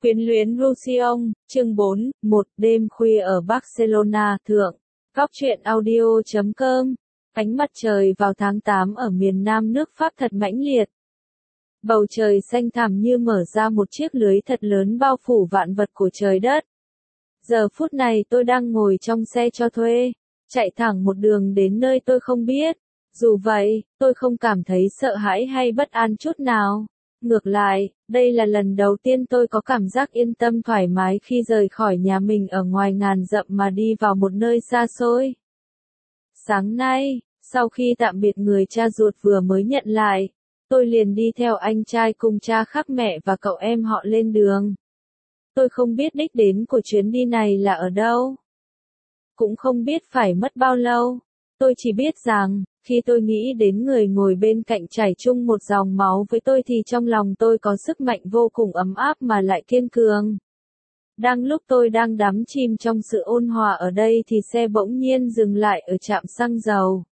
Quyến luyến Roussillon, chương 4, một đêm khuya ở Barcelona thượng. Góc truyện audio.com. Ánh mặt trời vào tháng 8 ở miền Nam nước Pháp thật mãnh liệt. Bầu trời xanh thẳm như mở ra một chiếc lưới thật lớn bao phủ vạn vật của trời đất. Giờ phút này tôi đang ngồi trong xe cho thuê, chạy thẳng một đường đến nơi tôi không biết. Dù vậy, tôi không cảm thấy sợ hãi hay bất an chút nào. Ngược lại, đây là lần đầu tiên tôi có cảm giác yên tâm thoải mái khi rời khỏi nhà mình ở ngoài ngàn dặm mà đi vào một nơi xa xôi. Sáng nay, sau khi tạm biệt người cha ruột vừa mới nhận lại, tôi liền đi theo anh trai cùng cha khác mẹ và cậu em họ lên đường. Tôi không biết đích đến của chuyến đi này là ở đâu. Cũng không biết phải mất bao lâu. Tôi chỉ biết rằng, khi tôi nghĩ đến người ngồi bên cạnh chảy chung một dòng máu với tôi thì trong lòng tôi có sức mạnh vô cùng ấm áp mà lại kiên cường. Đang lúc tôi đang đắm chìm trong sự ôn hòa ở đây thì xe bỗng nhiên dừng lại ở trạm xăng dầu.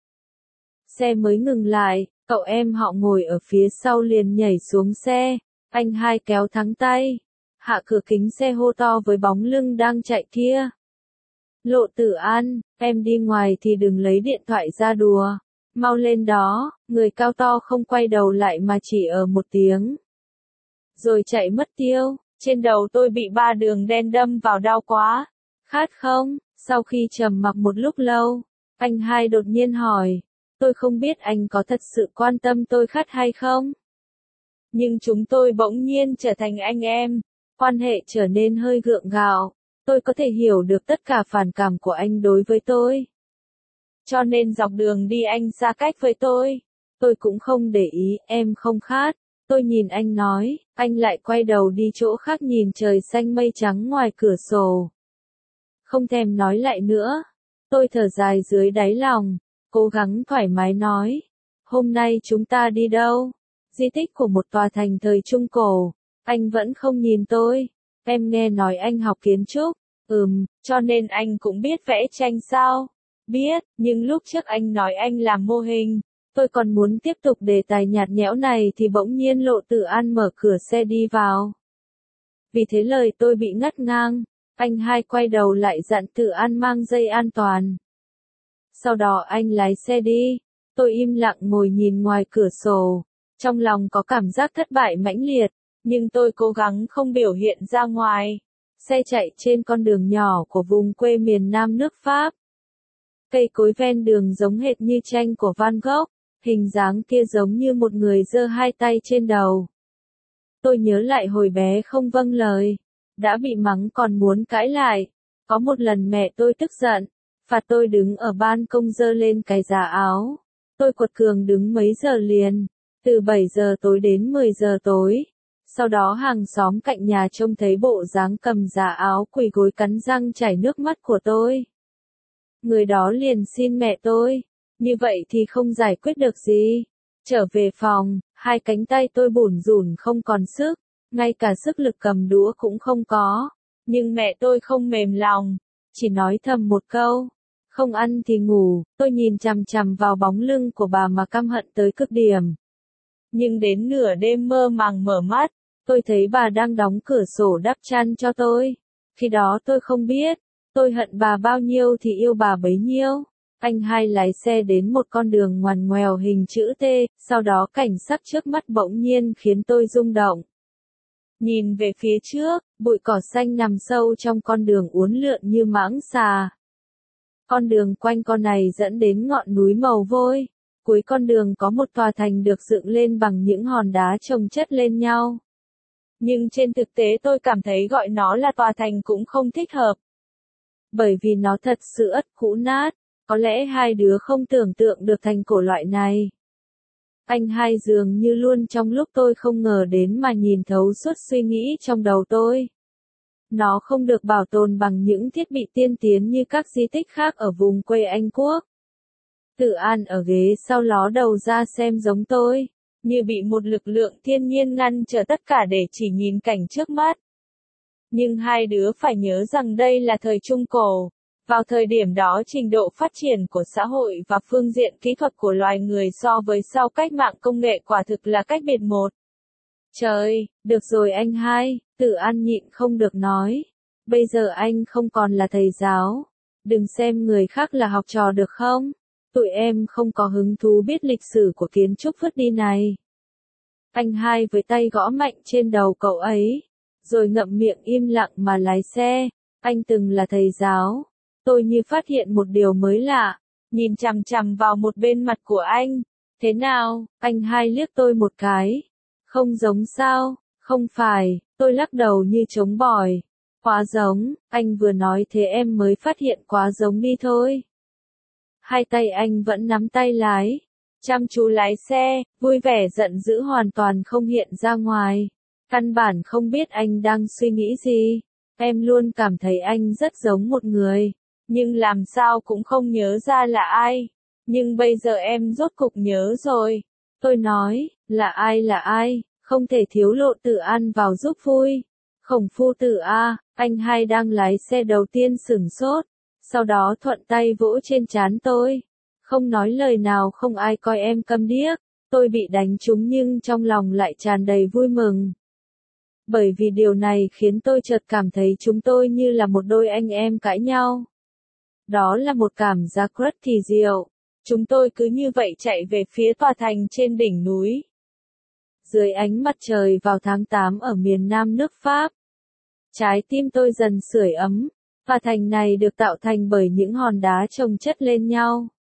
Xe mới ngừng lại, cậu em họ ngồi ở phía sau liền nhảy xuống xe, anh hai kéo thắng tay, hạ cửa kính xe hô to với bóng lưng đang chạy kia. Lộ Tử An, em đi ngoài thì đừng lấy điện thoại ra đùa. Mau lên đó, người cao to không quay đầu lại mà chỉ ở một tiếng. Rồi chạy mất tiêu, trên đầu tôi bị 3 đường đen đâm vào đau quá. Khát không? Sau khi trầm mặc một lúc lâu, anh hai đột nhiên hỏi. Tôi không biết anh có thật sự quan tâm tôi khát hay không? Nhưng chúng tôi bỗng nhiên trở thành anh em, quan hệ trở nên hơi gượng gạo. Tôi có thể hiểu được tất cả phản cảm của anh đối với tôi. Cho nên dọc đường đi anh xa cách với tôi. Tôi cũng không để ý, em không khát. Tôi nhìn anh nói, anh lại quay đầu đi chỗ khác nhìn trời xanh mây trắng ngoài cửa sổ. Không thèm nói lại nữa. Tôi thở dài dưới đáy lòng, cố gắng thoải mái nói. Hôm nay chúng ta đi đâu? Di tích của một tòa thành thời Trung Cổ. Anh vẫn không nhìn tôi. Em nghe nói anh học kiến trúc. Cho nên anh cũng biết vẽ tranh sao? Biết, nhưng lúc trước anh nói anh làm mô hình. Tôi còn muốn tiếp tục đề tài nhạt nhẽo này thì bỗng nhiên Lộ Tử An mở cửa xe đi vào. Vì thế lời tôi bị ngắt ngang, anh hai quay đầu lại dặn Tử An mang dây an toàn. Sau đó anh lái xe đi, tôi im lặng ngồi nhìn ngoài cửa sổ, trong lòng có cảm giác thất bại mãnh liệt, nhưng tôi cố gắng không biểu hiện ra ngoài. Xe chạy trên con đường nhỏ của vùng quê miền Nam nước Pháp. Cây cối ven đường giống hệt như tranh của Van Gogh, hình dáng kia giống như một người giơ hai tay trên đầu. Tôi nhớ lại hồi bé không vâng lời, đã bị mắng còn muốn cãi lại. Có một lần mẹ tôi tức giận, phạt tôi đứng ở ban công giơ lên cái giá áo. Tôi quật cường đứng mấy giờ liền, từ 7 giờ tối đến 10 giờ tối. Sau đó hàng xóm cạnh nhà trông thấy bộ dáng cầm giá áo quỳ gối cắn răng chảy nước mắt của tôi. Người đó liền xin mẹ tôi, như vậy thì không giải quyết được gì. Trở về phòng, hai cánh tay tôi bủn rủn không còn sức, ngay cả sức lực cầm đũa cũng không có. Nhưng mẹ tôi không mềm lòng, chỉ nói thầm một câu, không ăn thì ngủ. Tôi nhìn chằm chằm vào bóng lưng của bà mà căm hận tới cực điểm. Nhưng đến nửa đêm mơ màng mở mắt, tôi thấy bà đang đóng cửa sổ đắp chăn cho tôi. Khi đó tôi không biết, tôi hận bà bao nhiêu thì yêu bà bấy nhiêu. Anh hai lái xe đến một con đường ngoằn ngoèo hình chữ T, sau đó cảnh sắc trước mắt bỗng nhiên khiến tôi rung động. Nhìn về phía trước, bụi cỏ xanh nằm sâu trong con đường uốn lượn như mãng xà. Con đường quanh con này dẫn đến ngọn núi màu vôi. Cuối con đường có một tòa thành được dựng lên bằng những hòn đá chồng chất lên nhau. Nhưng trên thực tế tôi cảm thấy gọi nó là tòa thành cũng không thích hợp. Bởi vì nó thật sự ất cũ nát, có lẽ hai đứa không tưởng tượng được thành cổ loại này. Anh hai dường như luôn trong lúc tôi không ngờ đến mà nhìn thấu suốt suy nghĩ trong đầu tôi. Nó không được bảo tồn bằng những thiết bị tiên tiến như các di tích khác ở vùng quê Anh Quốc. Tử An ở ghế sau ló đầu ra xem giống tôi, như bị một lực lượng thiên nhiên ngăn trở tất cả để chỉ nhìn cảnh trước mắt. Nhưng hai đứa phải nhớ rằng đây là thời Trung Cổ. Vào thời điểm đó trình độ phát triển của xã hội và phương diện kỹ thuật của loài người so với sau cách mạng công nghệ quả thực là cách biệt một. Trời, được rồi anh hai, Tự An nhịn không được nói. Bây giờ anh không còn là thầy giáo. Đừng xem người khác là học trò được không? Tụi em không có hứng thú biết lịch sử của kiến trúc vứt đi này. Anh hai với tay gõ mạnh trên đầu cậu ấy. Rồi ngậm miệng im lặng mà lái xe. Anh từng là thầy giáo. Tôi như phát hiện một điều mới lạ. Nhìn chằm chằm vào một bên mặt của anh. Thế nào? Anh hai liếc tôi một cái. Không giống sao? Không phải, tôi lắc đầu như trống bỏi. Quá giống, anh vừa nói thế em mới phát hiện quá giống đi thôi. Hai tay anh vẫn nắm tay lái. Chăm chú lái xe, vui vẻ giận dữ hoàn toàn không hiện ra ngoài. Căn bản không biết anh đang suy nghĩ gì. Em luôn cảm thấy anh rất giống một người. Nhưng làm sao cũng không nhớ ra là ai. Nhưng bây giờ em rốt cục nhớ rồi. Tôi nói, là ai, không thể thiếu Lộ Tử An vào giúp vui. Khổng phu tử a, anh hai đang lái xe đầu tiên sửng sốt. Sau đó thuận tay vỗ trên trán tôi. Không nói lời nào, không ai coi em câm điếc. Tôi bị đánh trúng nhưng trong lòng lại tràn đầy vui mừng. Bởi vì điều này khiến tôi chợt cảm thấy chúng tôi như là một đôi anh em cãi nhau. Đó là một cảm giác rất kỳ diệu. Chúng tôi cứ như vậy chạy về phía tòa thành trên đỉnh núi. Dưới ánh mặt trời vào tháng 8 ở miền nam nước Pháp. Trái tim tôi dần sưởi ấm. Tòa thành này được tạo thành bởi những hòn đá chồng chất lên nhau.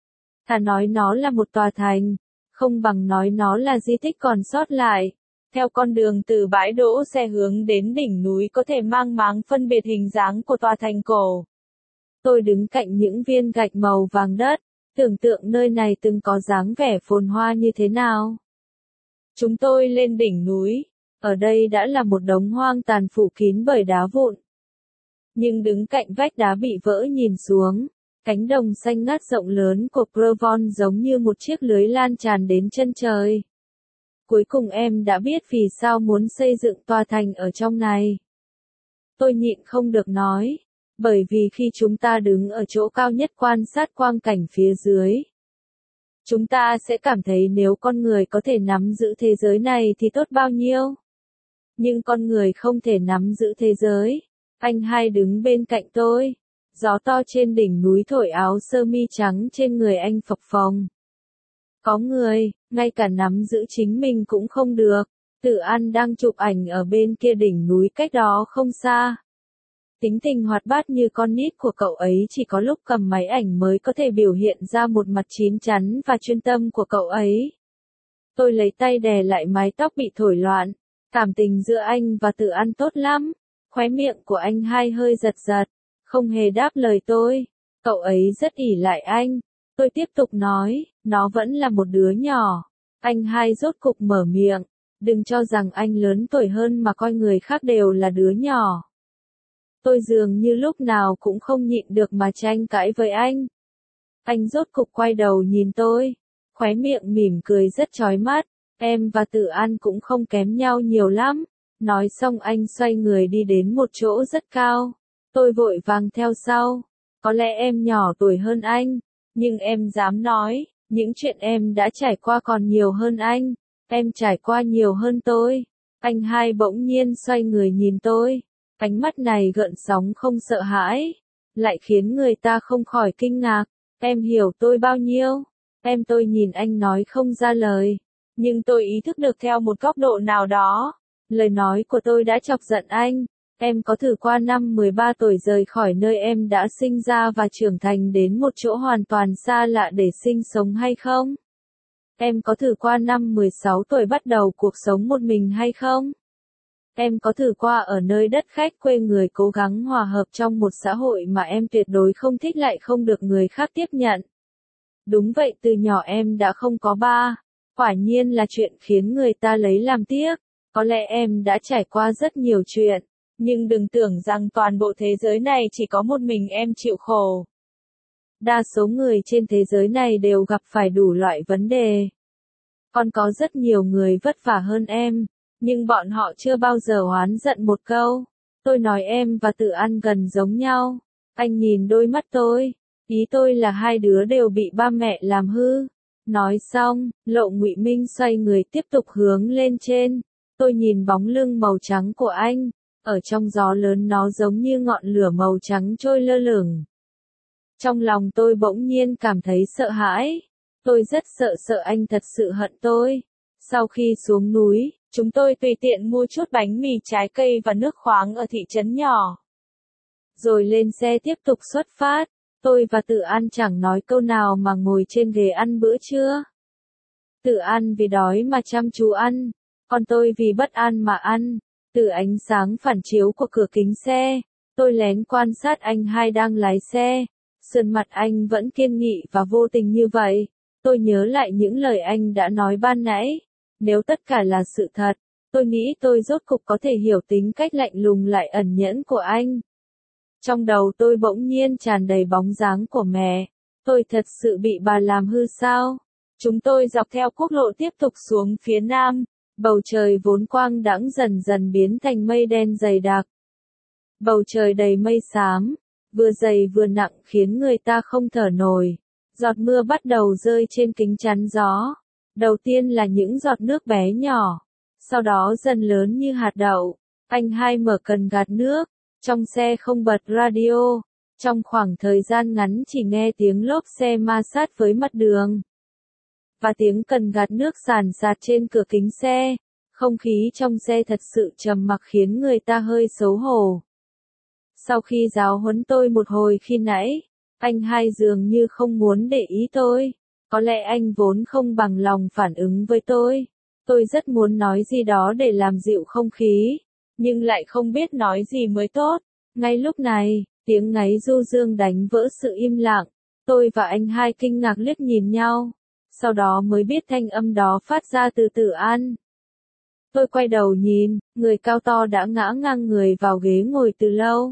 Thà nói nó là một tòa thành, không bằng nói nó là di tích còn sót lại. Theo con đường từ bãi đỗ xe hướng đến đỉnh núi có thể mang máng phân biệt hình dáng của tòa thành cổ. Tôi đứng cạnh những viên gạch màu vàng đất, tưởng tượng nơi này từng có dáng vẻ phồn hoa như thế nào. Chúng tôi lên đỉnh núi, ở đây đã là một đống hoang tàn phủ kín bởi đá vụn. Nhưng đứng cạnh vách đá bị vỡ nhìn xuống, cánh đồng xanh ngát rộng lớn của Provence giống như một chiếc lưới lan tràn đến chân trời. Cuối cùng em đã biết vì sao muốn xây dựng tòa thành ở trong này. Tôi nhịn không được nói, bởi vì khi chúng ta đứng ở chỗ cao nhất quan sát quang cảnh phía dưới, chúng ta sẽ cảm thấy nếu con người có thể nắm giữ thế giới này thì tốt bao nhiêu. Nhưng con người không thể nắm giữ thế giới. Anh hai đứng bên cạnh tôi. Gió to trên đỉnh núi thổi áo sơ mi trắng trên người anh phập phồng. Có người, ngay cả nắm giữ chính mình cũng không được. Tử An đang chụp ảnh ở bên kia đỉnh núi cách đó không xa. Tính tình hoạt bát như con nít của cậu ấy chỉ có lúc cầm máy ảnh mới có thể biểu hiện ra một mặt chín chắn và chuyên tâm của cậu ấy. Tôi lấy tay đè lại mái tóc bị thổi loạn. Cảm tình giữa anh và Tử An tốt lắm. Khóe miệng của anh hai hơi giật giật. Không hề đáp lời tôi. Cậu ấy rất ỷ lại anh. Tôi tiếp tục nói, nó vẫn là một đứa nhỏ. Anh hai rốt cục mở miệng. Đừng cho rằng anh lớn tuổi hơn mà coi người khác đều là đứa nhỏ. Tôi dường như lúc nào cũng không nhịn được mà tranh cãi với anh. Anh rốt cục quay đầu nhìn tôi. Khóe miệng mỉm cười rất chói mắt. Em và Tử An cũng không kém nhau nhiều lắm. Nói xong anh xoay người đi đến một chỗ rất cao. Tôi vội vàng theo sau. Có lẽ em nhỏ tuổi hơn anh. Nhưng em dám nói, những chuyện em đã trải qua còn nhiều hơn anh. Em trải qua nhiều hơn tôi. Anh hai bỗng nhiên xoay người nhìn tôi. Ánh mắt này gợn sóng không sợ hãi. Lại khiến người ta không khỏi kinh ngạc. Em hiểu tôi bao nhiêu? Tôi nhìn anh nói không ra lời. Nhưng tôi ý thức được theo một góc độ nào đó. Lời nói của tôi đã chọc giận anh. Em có thử qua năm 13 tuổi rời khỏi nơi em đã sinh ra và trưởng thành đến một chỗ hoàn toàn xa lạ để sinh sống hay không? Em có thử qua năm 16 tuổi bắt đầu cuộc sống một mình hay không? Em có thử qua ở nơi đất khách quê người cố gắng hòa hợp trong một xã hội mà em tuyệt đối không thích lại không được người khác tiếp nhận? Đúng vậy, từ nhỏ em đã không có ba. Quả nhiên là chuyện khiến người ta lấy làm tiếc. Có lẽ em đã trải qua rất nhiều chuyện. Nhưng đừng tưởng rằng toàn bộ thế giới này chỉ có một mình em chịu khổ. Đa số người trên thế giới này đều gặp phải đủ loại vấn đề. Còn có rất nhiều người vất vả hơn em, nhưng bọn họ chưa bao giờ oán giận một câu. Tôi nói em và Tử An gần giống nhau. Anh nhìn đôi mắt tôi. Ý tôi là hai đứa đều bị ba mẹ làm hư. Nói xong, Lộ Ngụy Minh xoay người tiếp tục hướng lên trên. Tôi nhìn bóng lưng màu trắng của anh, ở trong gió lớn nó giống như ngọn lửa màu trắng trôi lơ lửng. Trong lòng tôi bỗng nhiên cảm thấy sợ hãi. Tôi rất sợ anh thật sự hận tôi. Sau khi xuống núi, chúng tôi tùy tiện mua chút bánh mì trái cây và nước khoáng ở thị trấn nhỏ. Rồi lên xe tiếp tục xuất phát. Tôi và Tự An chẳng nói câu nào mà ngồi trên ghế ăn bữa trưa. Tự An vì đói mà chăm chú ăn, còn tôi vì bất an mà ăn. Từ ánh sáng phản chiếu của cửa kính xe, tôi lén quan sát anh hai đang lái xe. Sườn mặt anh vẫn kiên nghị và vô tình như vậy. Tôi nhớ lại những lời anh đã nói ban nãy. Nếu tất cả là sự thật, tôi nghĩ tôi rốt cục có thể hiểu tính cách lạnh lùng lại ẩn nhẫn của anh. Trong đầu tôi bỗng nhiên tràn đầy bóng dáng của mẹ. Tôi thật sự bị bà làm hư sao? Chúng tôi dọc theo quốc lộ tiếp tục xuống phía nam. Bầu trời vốn quang đãng dần dần biến thành mây đen dày đặc. Bầu trời đầy mây xám, vừa dày vừa nặng khiến người ta không thở nổi. Giọt mưa bắt đầu rơi trên kính chắn gió. Đầu tiên là những giọt nước bé nhỏ, sau đó dần lớn như hạt đậu. Anh hai mở cần gạt nước, trong xe không bật radio. Trong khoảng thời gian ngắn chỉ nghe tiếng lốp xe ma sát với mặt đường. Và tiếng cần gạt nước sàn sạt trên cửa kính xe. Không khí trong xe thật sự trầm mặc khiến người ta hơi xấu hổ. Sau khi giáo huấn tôi một hồi khi nãy, anh hai dường như không muốn để ý tôi. Có lẽ anh vốn không bằng lòng phản ứng với tôi. Tôi rất muốn nói gì đó để làm dịu không khí, nhưng lại không biết nói gì mới tốt. Ngay lúc này, tiếng ngáy du dương đánh vỡ sự im lặng. Tôi và anh hai kinh ngạc liếc nhìn nhau. Sau đó mới biết thanh âm đó phát ra từ Tự An. Tôi quay đầu nhìn, người cao to đã ngã ngang người vào ghế ngồi từ lâu.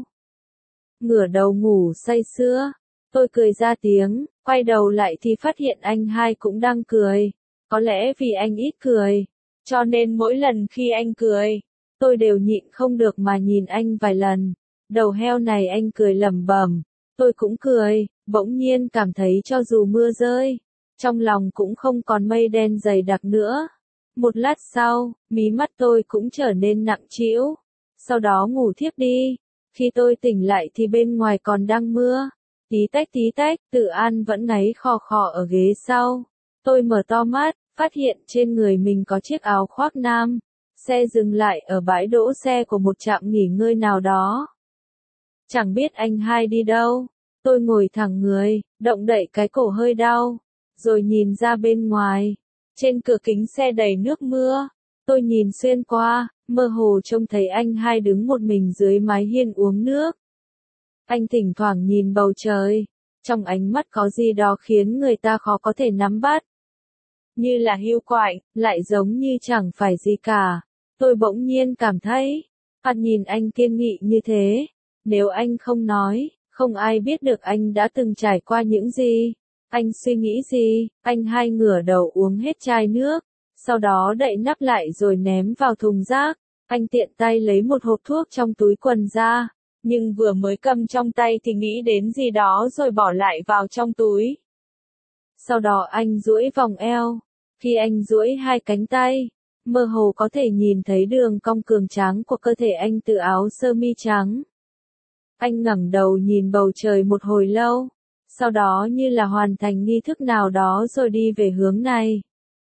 Ngửa đầu ngủ say sưa. Tôi cười ra tiếng, quay đầu lại thì phát hiện anh hai cũng đang cười. Có lẽ vì anh ít cười, cho nên mỗi lần khi anh cười, tôi đều nhịn không được mà nhìn anh vài lần. Đầu heo này anh cười lẩm bẩm, tôi cũng cười, bỗng nhiên cảm thấy cho dù mưa rơi, trong lòng cũng không còn mây đen dày đặc nữa. Một lát sau, mí mắt tôi cũng trở nên nặng trĩu, sau đó ngủ thiếp đi. Khi tôi tỉnh lại thì bên ngoài còn đang mưa. Tí tách, Tự An vẫn ngáy khò khò ở ghế sau. Tôi mở to mắt, phát hiện trên người mình có chiếc áo khoác nam. Xe dừng lại ở bãi đỗ xe của một trạm nghỉ ngơi nào đó. Chẳng biết anh hai đi đâu. Tôi ngồi thẳng người, động đậy cái cổ hơi đau, rồi nhìn ra bên ngoài. Trên cửa kính xe đầy nước mưa. Tôi nhìn xuyên qua, mơ hồ trông thấy anh hai đứng một mình dưới mái hiên uống nước. Anh thỉnh thoảng nhìn bầu trời, trong ánh mắt có gì đó khiến người ta khó có thể nắm bắt. Như là hiu quạnh, lại giống như chẳng phải gì cả. Tôi bỗng nhiên cảm thấy, nhìn anh kiên nghị như thế. Nếu anh không nói, không ai biết được anh đã từng trải qua những gì. Anh suy nghĩ gì? Anh hai ngửa đầu uống hết chai nước, sau đó đậy nắp lại rồi ném vào thùng rác. Anh tiện tay lấy một hộp thuốc trong túi quần ra, nhưng vừa mới cầm trong tay thì nghĩ đến gì đó rồi bỏ lại vào trong túi. Sau đó anh duỗi vòng eo. Khi anh duỗi hai cánh tay, mơ hồ có thể nhìn thấy đường cong cường tráng của cơ thể anh từ áo sơ mi trắng. Anh ngẩng đầu nhìn bầu trời một hồi lâu, sau đó như là hoàn thành nghi thức nào đó rồi đi về hướng này.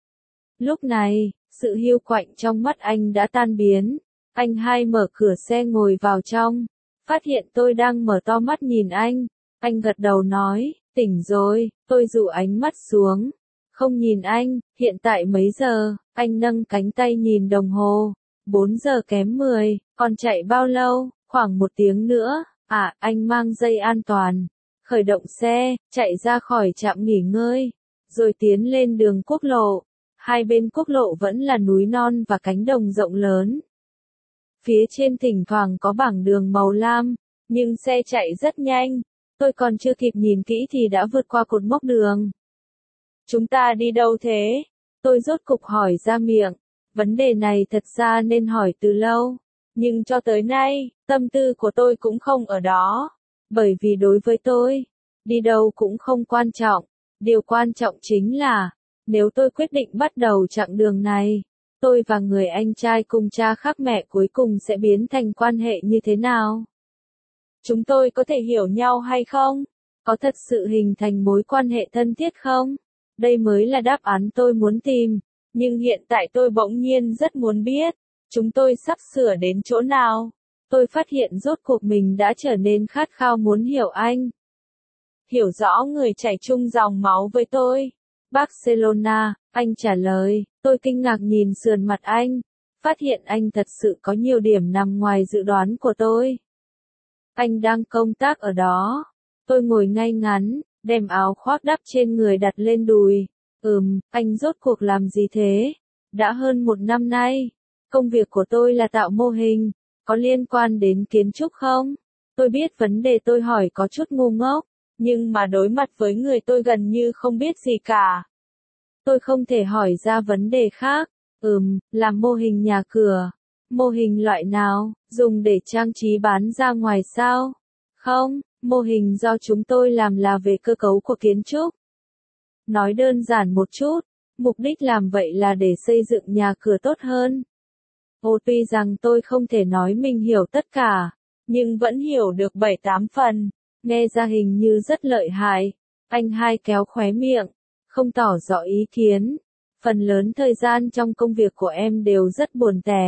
Lúc này, sự hiu quạnh trong mắt anh đã tan biến. Anh hai mở cửa xe ngồi vào trong, phát hiện tôi đang mở to mắt nhìn anh. Anh gật đầu nói, tỉnh rồi. Tôi dụ ánh mắt xuống, không nhìn anh. Hiện tại mấy giờ? Anh nâng cánh tay nhìn đồng hồ. 4 giờ kém 10, còn chạy bao lâu? Khoảng 1 tiếng nữa. Anh mang dây an toàn, khởi động xe, chạy ra khỏi trạm nghỉ ngơi, rồi tiến lên đường quốc lộ. Hai bên quốc lộ vẫn là núi non và cánh đồng rộng lớn. Phía trên thỉnh thoảng có bảng đường màu lam, nhưng xe chạy rất nhanh. Tôi còn chưa kịp nhìn kỹ thì đã vượt qua cột mốc đường. Chúng ta đi đâu thế? Tôi rốt cục hỏi ra miệng. Vấn đề này thật ra nên hỏi từ lâu. Nhưng cho tới nay, tâm tư của tôi cũng không ở đó. Bởi vì đối với tôi, đi đâu cũng không quan trọng. Điều quan trọng chính là, nếu tôi quyết định bắt đầu chặng đường này, tôi và người anh trai cùng cha khác mẹ cuối cùng sẽ biến thành quan hệ như thế nào? Chúng tôi có thể hiểu nhau hay không? Có thật sự hình thành mối quan hệ thân thiết không? Đây mới là đáp án tôi muốn tìm. Nhưng hiện tại tôi bỗng nhiên rất muốn biết, chúng tôi sắp sửa đến chỗ nào? Tôi phát hiện rốt cuộc mình đã trở nên khát khao muốn hiểu anh. Hiểu rõ người chảy chung dòng máu với tôi. Barcelona, anh trả lời, tôi kinh ngạc nhìn sườn mặt anh, phát hiện anh thật sự có nhiều điểm nằm ngoài dự đoán của tôi. Anh đang công tác ở đó. Tôi ngồi ngay ngắn, đem áo khoác đắp trên người đặt lên đùi. Anh rốt cuộc làm gì thế? Đã hơn 1 năm nay. Công việc của tôi là tạo mô hình, có liên quan đến kiến trúc không? Tôi biết vấn đề tôi hỏi có chút ngu ngốc, nhưng mà đối mặt với người tôi gần như không biết gì cả. Tôi không thể hỏi ra vấn đề khác. Làm mô hình nhà cửa. Mô hình loại nào, dùng để trang trí bán ra ngoài sao? Không, mô hình do chúng tôi làm là về cơ cấu của kiến trúc. Nói đơn giản một chút, mục đích làm vậy là để xây dựng nhà cửa tốt hơn. Tuy rằng tôi không thể nói mình hiểu tất cả, nhưng vẫn hiểu được 7-8 phần, nghe ra hình như rất lợi hại. Anh hai kéo khóe miệng, không tỏ rõ ý kiến. Phần lớn thời gian trong công việc của em đều rất buồn tẻ.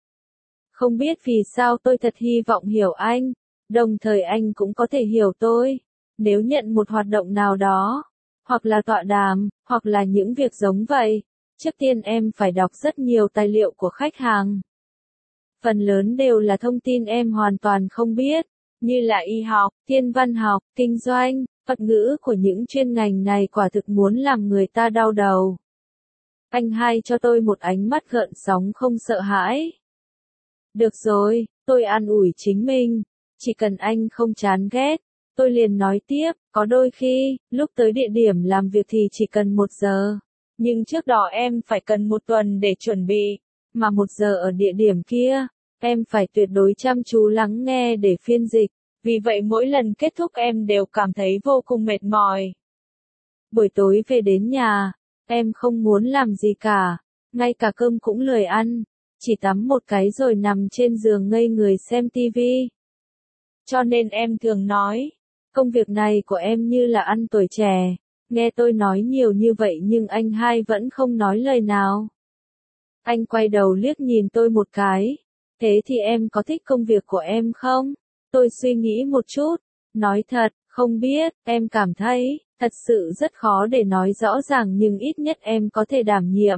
Không biết vì sao tôi thật hy vọng hiểu anh, đồng thời anh cũng có thể hiểu tôi. Nếu nhận một hoạt động nào đó, hoặc là tọa đàm, hoặc là những việc giống vậy, trước tiên em phải đọc rất nhiều tài liệu của khách hàng. Phần lớn đều là thông tin em hoàn toàn không biết, như là y học, thiên văn học, kinh doanh, thuật ngữ của những chuyên ngành này quả thực muốn làm người ta đau đầu. Anh hai cho tôi một ánh mắt gợn sóng không sợ hãi. Được rồi, tôi an ủi chính mình, chỉ cần anh không chán ghét. Tôi liền nói tiếp, có đôi khi, lúc tới địa điểm làm việc thì chỉ cần 1 giờ. Nhưng trước đó em phải cần 1 tuần để chuẩn bị. Mà 1 giờ ở địa điểm kia, em phải tuyệt đối chăm chú lắng nghe để phiên dịch. Vì vậy mỗi lần kết thúc em đều cảm thấy vô cùng mệt mỏi. Buổi tối về đến nhà, em không muốn làm gì cả. Ngay cả cơm cũng lười ăn. Chỉ tắm một cái rồi nằm trên giường ngây người xem tivi. Cho nên em thường nói, công việc này của em như là ăn tuổi trẻ. Nghe tôi nói nhiều như vậy nhưng anh hai vẫn không nói lời nào. Anh quay đầu liếc nhìn tôi một cái. Thế thì em có thích công việc của em không? Tôi suy nghĩ một chút. Nói thật, không biết, em cảm thấy, thật sự rất khó để nói rõ ràng nhưng ít nhất em có thể đảm nhiệm.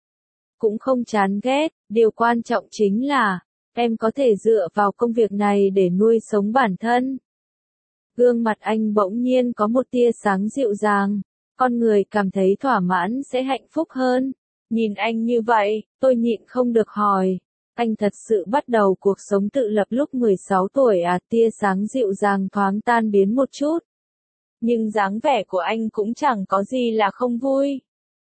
Cũng không chán ghét, điều quan trọng chính là, em có thể dựa vào công việc này để nuôi sống bản thân. Gương mặt anh bỗng nhiên có một tia sáng dịu dàng, con người cảm thấy thỏa mãn sẽ hạnh phúc hơn. Nhìn anh như vậy, tôi nhịn không được hỏi, anh thật sự bắt đầu cuộc sống tự lập lúc 16 tuổi à? Tia sáng dịu dàng thoáng tan biến một chút. Nhưng dáng vẻ của anh cũng chẳng có gì là không vui.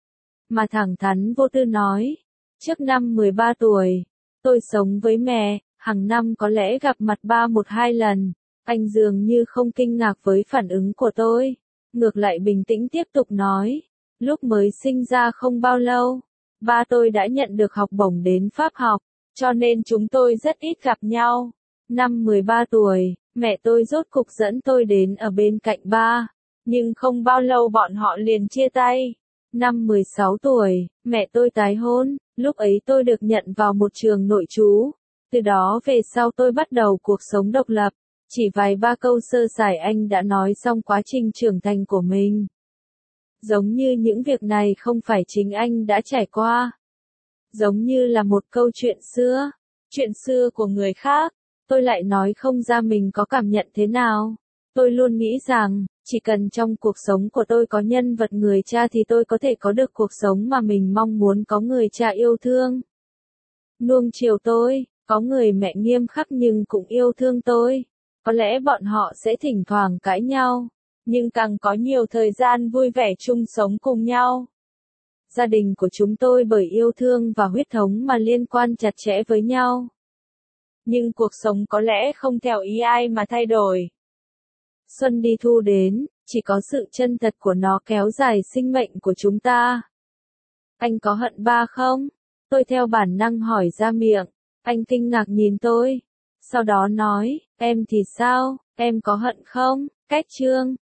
Mà thẳng thắn vô tư nói, trước năm 13 tuổi, tôi sống với mẹ, hàng năm có lẽ gặp mặt ba 1-2 lần. Anh dường như không kinh ngạc với phản ứng của tôi, ngược lại bình tĩnh tiếp tục nói, lúc mới sinh ra không bao lâu, ba tôi đã nhận được học bổng đến Pháp học, cho nên chúng tôi rất ít gặp nhau. Năm 13 tuổi, mẹ tôi rốt cục dẫn tôi đến ở bên cạnh ba, nhưng không bao lâu bọn họ liền chia tay. Năm 16 tuổi, mẹ tôi tái hôn, lúc ấy tôi được nhận vào một trường nội trú. Từ đó về sau tôi bắt đầu cuộc sống độc lập. Chỉ vài ba câu sơ sài anh đã nói xong quá trình trưởng thành của mình. Giống như những việc này không phải chính anh đã trải qua. Giống như là một câu chuyện xưa của người khác, tôi lại nói không ra mình có cảm nhận thế nào. Tôi luôn nghĩ rằng, chỉ cần trong cuộc sống của tôi có nhân vật người cha thì tôi có thể có được cuộc sống mà mình mong muốn, có người cha yêu thương, nuông chiều tôi, có người mẹ nghiêm khắc nhưng cũng yêu thương tôi. Có lẽ bọn họ sẽ thỉnh thoảng cãi nhau, nhưng càng có nhiều thời gian vui vẻ chung sống cùng nhau. Gia đình của chúng tôi bởi yêu thương và huyết thống mà liên quan chặt chẽ với nhau. Nhưng cuộc sống có lẽ không theo ý ai mà thay đổi. Xuân đi thu đến, chỉ có sự chân thật của nó kéo dài sinh mệnh của chúng ta. Anh có hận ba không? Tôi theo bản năng hỏi ra miệng. Anh kinh ngạc nhìn tôi. Sau đó nói, em thì sao, em có hận không? Cách chương